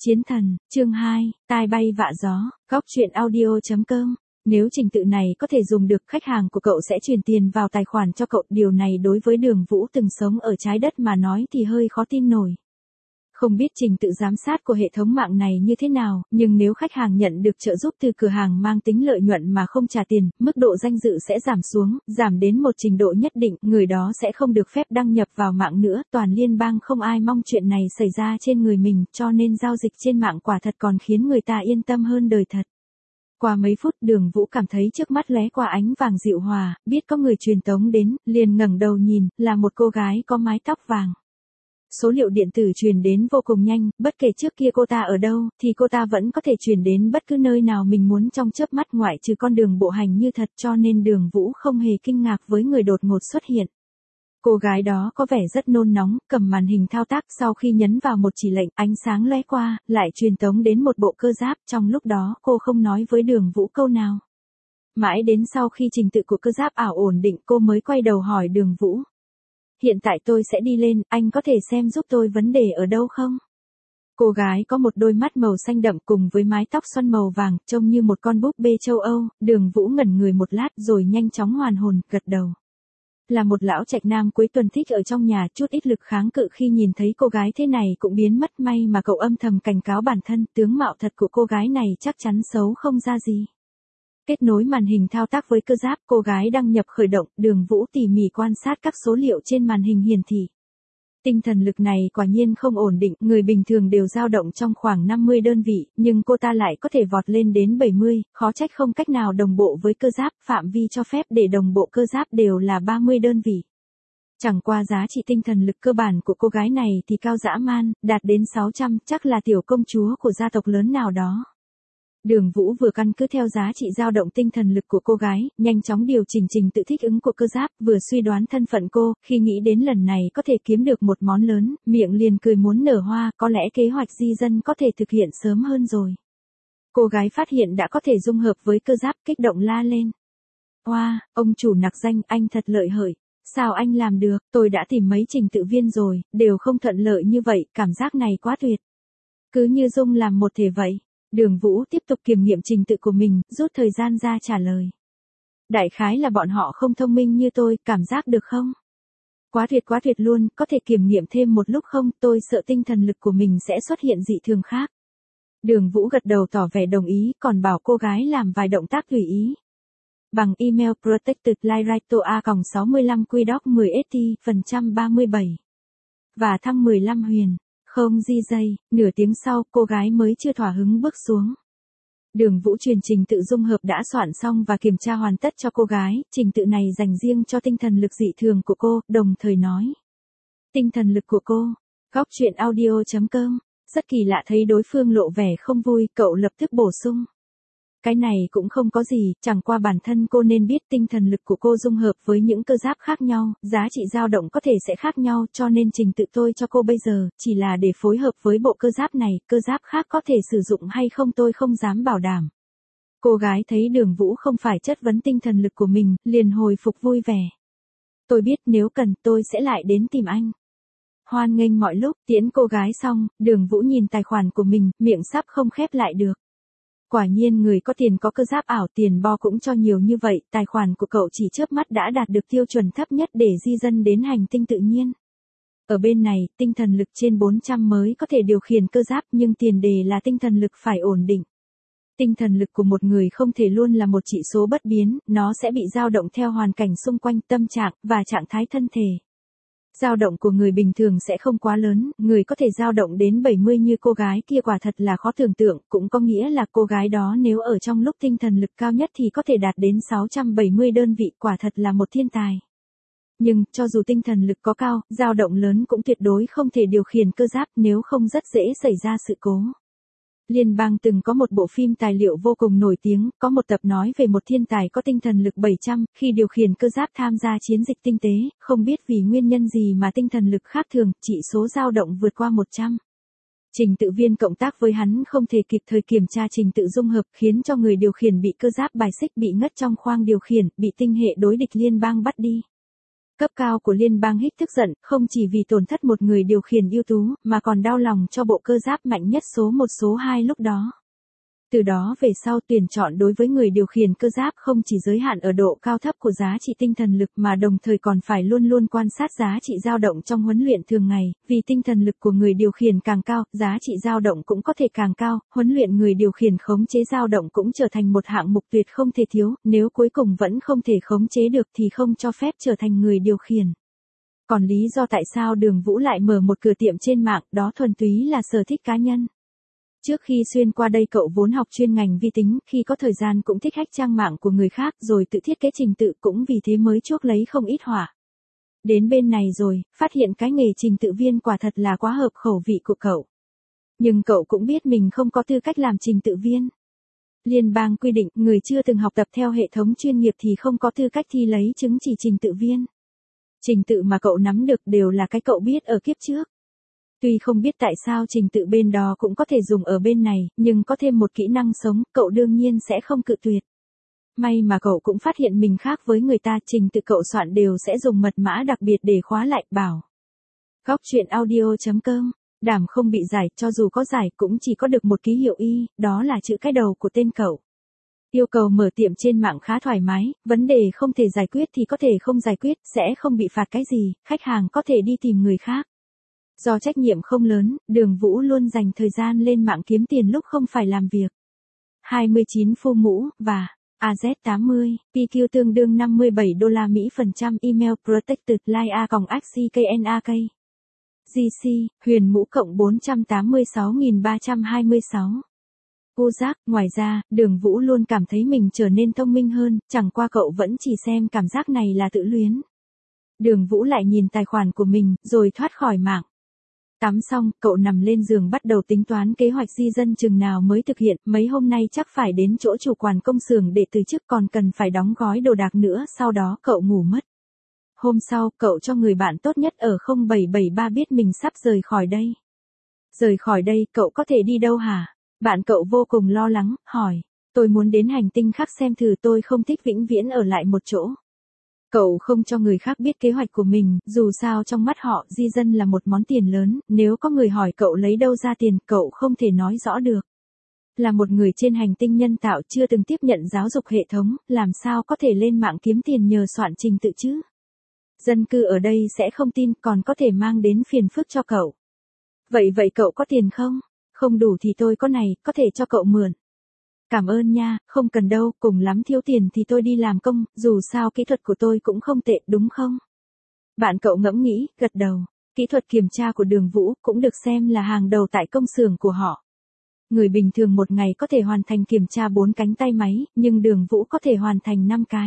Chiến thần, chương 2, tai bay vạ gió, góc truyện audio.com. Nếu trình tự này có thể dùng được, khách hàng của cậu sẽ chuyển tiền vào tài khoản cho cậu. Điều này đối với Đường Vũ từng sống ở trái đất mà nói thì hơi khó tin nổi. Không biết trình tự giám sát của hệ thống mạng này như thế nào, nhưng nếu khách hàng nhận được trợ giúp từ cửa hàng mang tính lợi nhuận mà không trả tiền, mức độ danh dự sẽ giảm xuống, giảm đến một trình độ nhất định, người đó sẽ không được phép đăng nhập vào mạng nữa. Toàn liên bang không ai mong chuyện này xảy ra trên người mình, cho nên giao dịch trên mạng quả thật còn khiến người ta yên tâm hơn đời thật. Qua mấy phút, Đường Vũ cảm thấy trước mắt lóe qua ánh vàng dịu hòa, biết có người truyền tống đến, liền ngẩng đầu nhìn, là một cô gái có mái tóc vàng. Số liệu điện tử truyền đến vô cùng nhanh, bất kể trước kia cô ta ở đâu, thì cô ta vẫn có thể truyền đến bất cứ nơi nào mình muốn trong chớp mắt, ngoại trừ con đường bộ hành như thật, cho nên Đường Vũ không hề kinh ngạc với người đột ngột xuất hiện. Cô gái đó có vẻ rất nôn nóng, cầm màn hình thao tác, sau khi nhấn vào một chỉ lệnh, ánh sáng lóe qua, lại truyền tống đến một bộ cơ giáp. Trong lúc đó cô không nói với Đường Vũ câu nào. Mãi đến sau khi trình tự của cơ giáp ảo ổn định, cô mới quay đầu hỏi Đường Vũ. Hiện tại tôi sẽ đi lên, anh có thể xem giúp tôi vấn đề ở đâu không? Cô gái có một đôi mắt màu xanh đậm cùng với mái tóc xoăn màu vàng, trông như một con búp bê châu Âu. Đường Vũ ngẩn người một lát rồi nhanh chóng hoàn hồn, gật đầu. Là một lão trạch nam cuối tuần thích ở trong nhà, chút ít lực kháng cự khi nhìn thấy cô gái thế này cũng biến mất. May mà cậu âm thầm cảnh cáo bản thân, tướng mạo thật của cô gái này chắc chắn xấu không ra gì. Kết nối màn hình thao tác với cơ giáp, cô gái đăng nhập khởi động, Đường Vũ tỉ mỉ quan sát các số liệu trên màn hình hiển thị. Tinh thần lực này quả nhiên không ổn định, người bình thường đều dao động trong khoảng 50 đơn vị, nhưng cô ta lại có thể vọt lên đến 70, khó trách không cách nào đồng bộ với cơ giáp. Phạm vi cho phép để đồng bộ cơ giáp đều là 30 đơn vị. Chẳng qua giá trị tinh thần lực cơ bản của cô gái này thì cao dã man, đạt đến 600, chắc là tiểu công chúa của gia tộc lớn nào đó. Đường Vũ vừa căn cứ theo giá trị dao động tinh thần lực của cô gái, nhanh chóng điều chỉnh trình tự thích ứng của cơ giáp, vừa suy đoán thân phận cô, khi nghĩ đến lần này có thể kiếm được một món lớn, miệng liền cười muốn nở hoa, có lẽ kế hoạch di dân có thể thực hiện sớm hơn rồi. Cô gái phát hiện đã có thể dung hợp với cơ giáp, kích động la lên. Wow, ông chủ nặc danh, anh thật lợi hại. Sao anh làm được, tôi đã tìm mấy trình tự viên rồi, đều không thuận lợi như vậy, cảm giác này quá tuyệt. Cứ như dung làm một thể vậy. Đường Vũ tiếp tục kiểm nghiệm trình tự của mình, rút thời gian ra trả lời. Đại khái là bọn họ không thông minh như tôi, cảm giác được không? Quá tuyệt luôn, có thể kiểm nghiệm thêm một lúc không, tôi sợ tinh thần lực của mình sẽ xuất hiện dị thường khác. Đường Vũ gật đầu tỏ vẻ đồng ý, còn bảo cô gái làm vài động tác tùy ý. Bằng email protectedlightoa@65qdoc10st%37. Và thăng 15 huyền. Không di dây, nửa tiếng sau, cô gái mới chưa thỏa hứng bước xuống. Đường Vũ truyền trình tự dung hợp đã soạn xong và kiểm tra hoàn tất cho cô gái, trình tự này dành riêng cho tinh thần lực dị thường của cô, đồng thời nói. Tinh thần lực của cô, góc truyện audio.com, rất kỳ lạ. Thấy đối phương lộ vẻ không vui, cậu lập tức bổ sung. Cái này cũng không có gì, chẳng qua bản thân cô nên biết tinh thần lực của cô dung hợp với những cơ giáp khác nhau, giá trị dao động có thể sẽ khác nhau, cho nên trình tự tôi cho cô bây giờ, chỉ là để phối hợp với bộ cơ giáp này, cơ giáp khác có thể sử dụng hay không tôi không dám bảo đảm. Cô gái thấy Đường Vũ không phải chất vấn tinh thần lực của mình, liền hồi phục vui vẻ. Tôi biết nếu cần tôi sẽ lại đến tìm anh. Hoan nghênh mọi lúc. Tiễn cô gái xong, Đường Vũ nhìn tài khoản của mình, miệng sắp không khép lại được. Quả nhiên người có tiền có cơ giáp ảo, tiền bo cũng cho nhiều như vậy, tài khoản của cậu chỉ chớp mắt đã đạt được tiêu chuẩn thấp nhất để di dân đến hành tinh tự nhiên. Ở bên này, tinh thần lực trên 400 mới có thể điều khiển cơ giáp, nhưng tiền đề là tinh thần lực phải ổn định. Tinh thần lực của một người không thể luôn là một chỉ số bất biến, nó sẽ bị dao động theo hoàn cảnh xung quanh, tâm trạng và trạng thái thân thể. Dao động của người bình thường sẽ không quá lớn, người có thể dao động đến 70 như cô gái kia quả thật là khó tưởng tượng, cũng có nghĩa là cô gái đó nếu ở trong lúc tinh thần lực cao nhất thì có thể đạt đến 670 đơn vị, quả thật là một thiên tài. Nhưng, cho dù tinh thần lực có cao, dao động lớn cũng tuyệt đối không thể điều khiển cơ giáp, nếu không rất dễ xảy ra sự cố. Liên bang từng có một bộ phim tài liệu vô cùng nổi tiếng, có một tập nói về một thiên tài có tinh thần lực 700, khi điều khiển cơ giáp tham gia chiến dịch tinh tế, không biết vì nguyên nhân gì mà tinh thần lực khác thường, chỉ số dao động vượt qua 100. Trình tự viên cộng tác với hắn không thể kịp thời kiểm tra trình tự dung hợp, khiến cho người điều khiển bị cơ giáp bài xích, bị ngất trong khoang điều khiển, bị tinh hệ đối địch liên bang bắt đi. Cấp cao của liên bang Hích tức giận, không chỉ vì tổn thất một người điều khiển ưu tú, mà còn đau lòng cho bộ cơ giáp mạnh nhất số 1 số 2 lúc đó. Từ đó về sau tuyển chọn đối với người điều khiển cơ giáp không chỉ giới hạn ở độ cao thấp của giá trị tinh thần lực mà đồng thời còn phải luôn luôn quan sát giá trị dao động trong huấn luyện thường ngày, vì tinh thần lực của người điều khiển càng cao, giá trị dao động cũng có thể càng cao, huấn luyện người điều khiển khống chế dao động cũng trở thành một hạng mục tuyệt không thể thiếu, nếu cuối cùng vẫn không thể khống chế được thì không cho phép trở thành người điều khiển. Còn lý do tại sao Đường Vũ lại mở một cửa tiệm trên mạng, đó thuần túy là sở thích cá nhân. Trước khi xuyên qua đây cậu vốn học chuyên ngành vi tính, khi có thời gian cũng thích hack trang mạng của người khác rồi tự thiết kế trình tự, cũng vì thế mới chuốc lấy không ít hỏa. Đến bên này rồi, phát hiện cái nghề trình tự viên quả thật là quá hợp khẩu vị của cậu. Nhưng cậu cũng biết mình không có tư cách làm trình tự viên. Liên bang quy định, người chưa từng học tập theo hệ thống chuyên nghiệp thì không có tư cách thi lấy chứng chỉ trình tự viên. Trình tự mà cậu nắm được đều là cái cậu biết ở kiếp trước. Tuy không biết tại sao trình tự bên đó cũng có thể dùng ở bên này, nhưng có thêm một kỹ năng sống, cậu đương nhiên sẽ không cự tuyệt. May mà cậu cũng phát hiện mình khác với người ta, trình tự cậu soạn đều sẽ dùng mật mã đặc biệt để khóa lại, bảo. Góc truyện audio.com, đảm không bị giải, cho dù có giải cũng chỉ có được một ký hiệu Y, đó là chữ cái đầu của tên cậu. Yêu cầu mở tiệm trên mạng khá thoải mái, vấn đề không thể giải quyết thì có thể không giải quyết, sẽ không bị phạt cái gì, khách hàng có thể đi tìm người khác. Do trách nhiệm không lớn, Đường Vũ luôn dành thời gian lên mạng kiếm tiền lúc không phải làm việc. 29 Phu Mũ, và AZ80, PQ tương đương $57 email protected line a.xcknak. GC, Huyền Mũ cộng 486.326. Cô giác, ngoài ra, Đường Vũ luôn cảm thấy mình trở nên thông minh hơn, chẳng qua cậu vẫn chỉ xem cảm giác này là tự luyến. Đường Vũ lại nhìn tài khoản của mình, rồi thoát khỏi mạng. Tắm xong, cậu nằm lên giường bắt đầu tính toán kế hoạch di dân chừng nào mới thực hiện, mấy hôm nay chắc phải đến chỗ chủ quản công xưởng để từ chức, còn cần phải đóng gói đồ đạc nữa, sau đó cậu ngủ mất. Hôm sau, cậu cho người bạn tốt nhất ở 0773 biết mình sắp rời khỏi đây. Rời khỏi đây, cậu có thể đi đâu hả? Bạn cậu vô cùng lo lắng, hỏi. Tôi muốn đến hành tinh khác xem thử, tôi không thích vĩnh viễn ở lại một chỗ. Cậu không cho người khác biết kế hoạch của mình, dù sao trong mắt họ, di dân là một món tiền lớn, nếu có người hỏi cậu lấy đâu ra tiền, cậu không thể nói rõ được. Là một người trên hành tinh nhân tạo chưa từng tiếp nhận giáo dục hệ thống, làm sao có thể lên mạng kiếm tiền nhờ soạn trình tự chứ? Dân cư ở đây sẽ không tin, còn có thể mang đến phiền phức cho cậu. Vậy cậu có tiền không? Không đủ thì tôi có này, có thể cho cậu mượn. Cảm ơn nha, không cần đâu, cùng lắm thiếu tiền thì tôi đi làm công, dù sao kỹ thuật của tôi cũng không tệ, đúng không? Bạn cậu ngẫm nghĩ, gật đầu. Kỹ thuật kiểm tra của Đường Vũ cũng được xem là hàng đầu tại công xưởng của họ. Người bình thường một ngày có thể hoàn thành kiểm tra 4 cánh tay máy, nhưng Đường Vũ có thể hoàn thành 5 cái.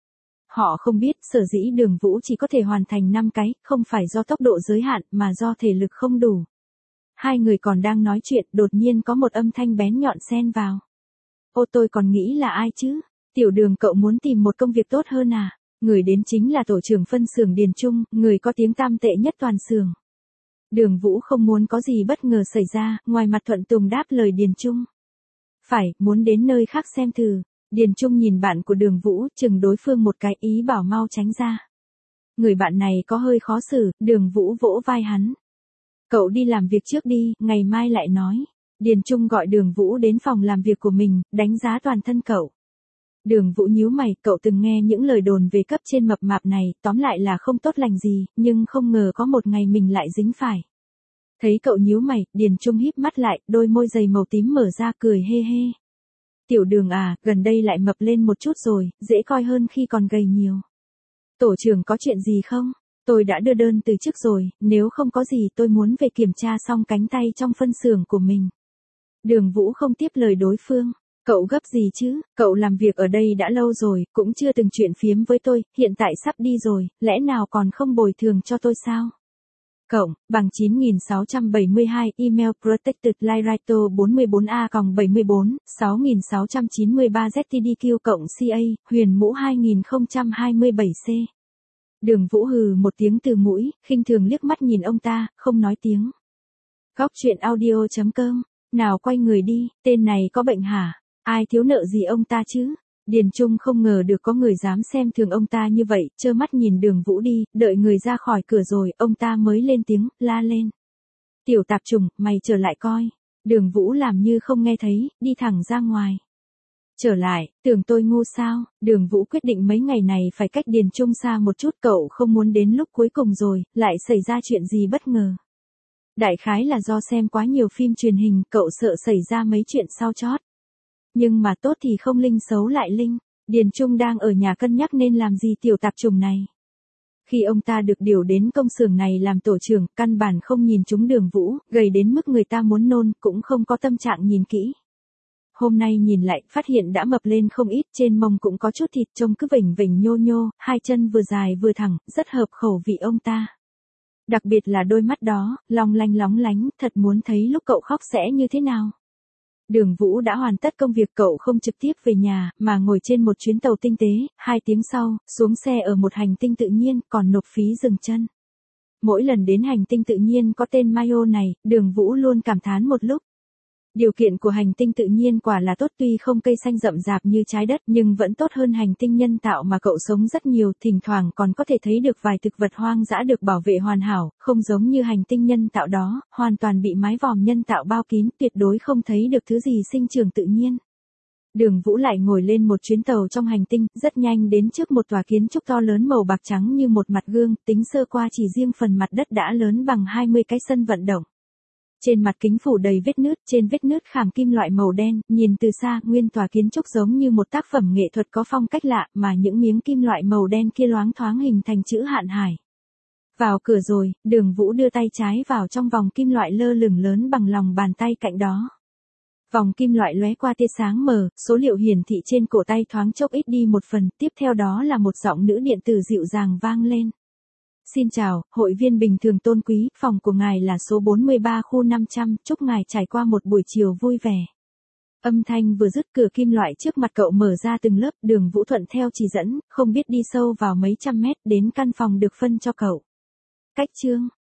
Họ không biết, sở dĩ Đường Vũ chỉ có thể hoàn thành 5 cái, không phải do tốc độ giới hạn, mà do thể lực không đủ. Hai người còn đang nói chuyện, đột nhiên có một âm thanh bén nhọn xen vào. Ô, tôi còn nghĩ là ai chứ? Tiểu Đường, cậu muốn tìm một công việc tốt hơn à? Người đến chính là tổ trưởng phân xưởng Điền Trung, người có tiếng tăm tệ nhất toàn xưởng. Đường Vũ không muốn có gì bất ngờ xảy ra, ngoài mặt thuận tùng đáp lời Điền Trung. Phải, muốn đến nơi khác xem thử. Điền Trung nhìn bạn của Đường Vũ, chừng đối phương một cái, ý bảo mau tránh ra. Người bạn này có hơi khó xử, Đường Vũ vỗ vai hắn. Cậu đi làm việc trước đi, ngày mai lại nói. Điền Trung gọi Đường Vũ đến phòng làm việc của mình, đánh giá toàn thân cậu. Đường Vũ nhíu mày, cậu từng nghe những lời đồn về cấp trên mập mạp này, tóm lại là không tốt lành gì, nhưng không ngờ có một ngày mình lại dính phải. Thấy cậu nhíu mày, Điền Trung híp mắt lại, đôi môi dày màu tím mở ra cười hê hê. Tiểu Đường à, gần đây lại mập lên một chút rồi, dễ coi hơn khi còn gầy nhiều. Tổ trưởng có chuyện gì không? Tôi đã đưa đơn từ chức rồi, nếu không có gì tôi muốn về kiểm tra xong cánh tay trong phân xưởng của mình. Đường Vũ không tiếp lời đối phương. Cậu gấp gì chứ, cậu làm việc ở đây đã lâu rồi, cũng chưa từng chuyện phiếm với tôi, hiện tại sắp đi rồi, lẽ nào còn không bồi thường cho tôi sao? Cộng, bằng 9672, email protected line writer 44a-74, 6693 ZTDQ cộng CA, Huyền Mũ 2027C. Đường Vũ hừ một tiếng từ mũi, khinh thường liếc mắt nhìn ông ta, không nói tiếng. Góc truyện audio.com, nào quay người đi, tên này có bệnh hả? Ai thiếu nợ gì ông ta chứ? Điền Trung không ngờ được có người dám xem thường ông ta như vậy, trơ mắt nhìn Đường Vũ đi, đợi người ra khỏi cửa rồi, ông ta mới lên tiếng, la lên. Tiểu tạp chủng, mày trở lại coi. Đường Vũ làm như không nghe thấy, đi thẳng ra ngoài. Trở lại, tưởng tôi ngu sao? Đường Vũ quyết định mấy ngày này phải cách Điền Trung xa một chút, cậu không muốn đến lúc cuối cùng rồi, lại xảy ra chuyện gì bất ngờ. Đại khái là do xem quá nhiều phim truyền hình, cậu sợ xảy ra mấy chuyện sau chót. Nhưng mà tốt thì không linh xấu lại linh. Điền Trung đang ở nhà cân nhắc nên làm gì tiểu tạp chủng này. Khi ông ta được điều đến công xưởng này làm tổ trưởng, căn bản không nhìn trúng Đường Vũ, gầy đến mức người ta muốn nôn, cũng không có tâm trạng nhìn kỹ. Hôm nay nhìn lại, phát hiện đã mập lên không ít, trên mông cũng có chút thịt, trông cứ vểnh vểnh nhô nhô, hai chân vừa dài vừa thẳng, rất hợp khẩu vị ông ta. Đặc biệt là đôi mắt đó, long lánh, thật muốn thấy lúc cậu khóc sẽ như thế nào. Đường Vũ đã hoàn tất công việc, cậu không trực tiếp về nhà, mà ngồi trên một chuyến tàu tinh tế, 2 tiếng sau, xuống xe ở một hành tinh tự nhiên, còn nộp phí dừng chân. Mỗi lần đến hành tinh tự nhiên có tên Mayo này, Đường Vũ luôn cảm thán một lúc. Điều kiện của hành tinh tự nhiên quả là tốt, tuy không cây xanh rậm rạp như trái đất nhưng vẫn tốt hơn hành tinh nhân tạo mà cậu sống rất nhiều, thỉnh thoảng còn có thể thấy được vài thực vật hoang dã được bảo vệ hoàn hảo, không giống như hành tinh nhân tạo đó, hoàn toàn bị mái vòm nhân tạo bao kín, tuyệt đối không thấy được thứ gì sinh trưởng tự nhiên. Đường Vũ lại ngồi lên một chuyến tàu trong hành tinh, rất nhanh đến trước một tòa kiến trúc to lớn màu bạc trắng như một mặt gương, tính sơ qua chỉ riêng phần mặt đất đã lớn bằng 20 cái sân vận động. Trên mặt kính phủ đầy vết nứt, trên vết nứt khảm kim loại màu đen, nhìn từ xa, nguyên tòa kiến trúc giống như một tác phẩm nghệ thuật có phong cách lạ, mà những miếng kim loại màu đen kia loáng thoáng hình thành chữ Hạn Hải. Vào cửa rồi, Đường Vũ đưa tay trái vào trong vòng kim loại lơ lửng lớn bằng lòng bàn tay cạnh đó. Vòng kim loại lóe qua tia sáng mờ, số liệu hiển thị trên cổ tay thoáng chốc ít đi một phần, tiếp theo đó là một giọng nữ điện tử dịu dàng vang lên. Xin chào, hội viên bình thường tôn quý, phòng của ngài là số 43 khu 500, chúc ngài trải qua một buổi chiều vui vẻ. Âm thanh vừa dứt, cửa kim loại trước mặt cậu mở ra từng lớp, Đường Vũ thuận theo chỉ dẫn, không biết đi sâu vào mấy trăm mét, đến căn phòng được phân cho cậu. Cách chương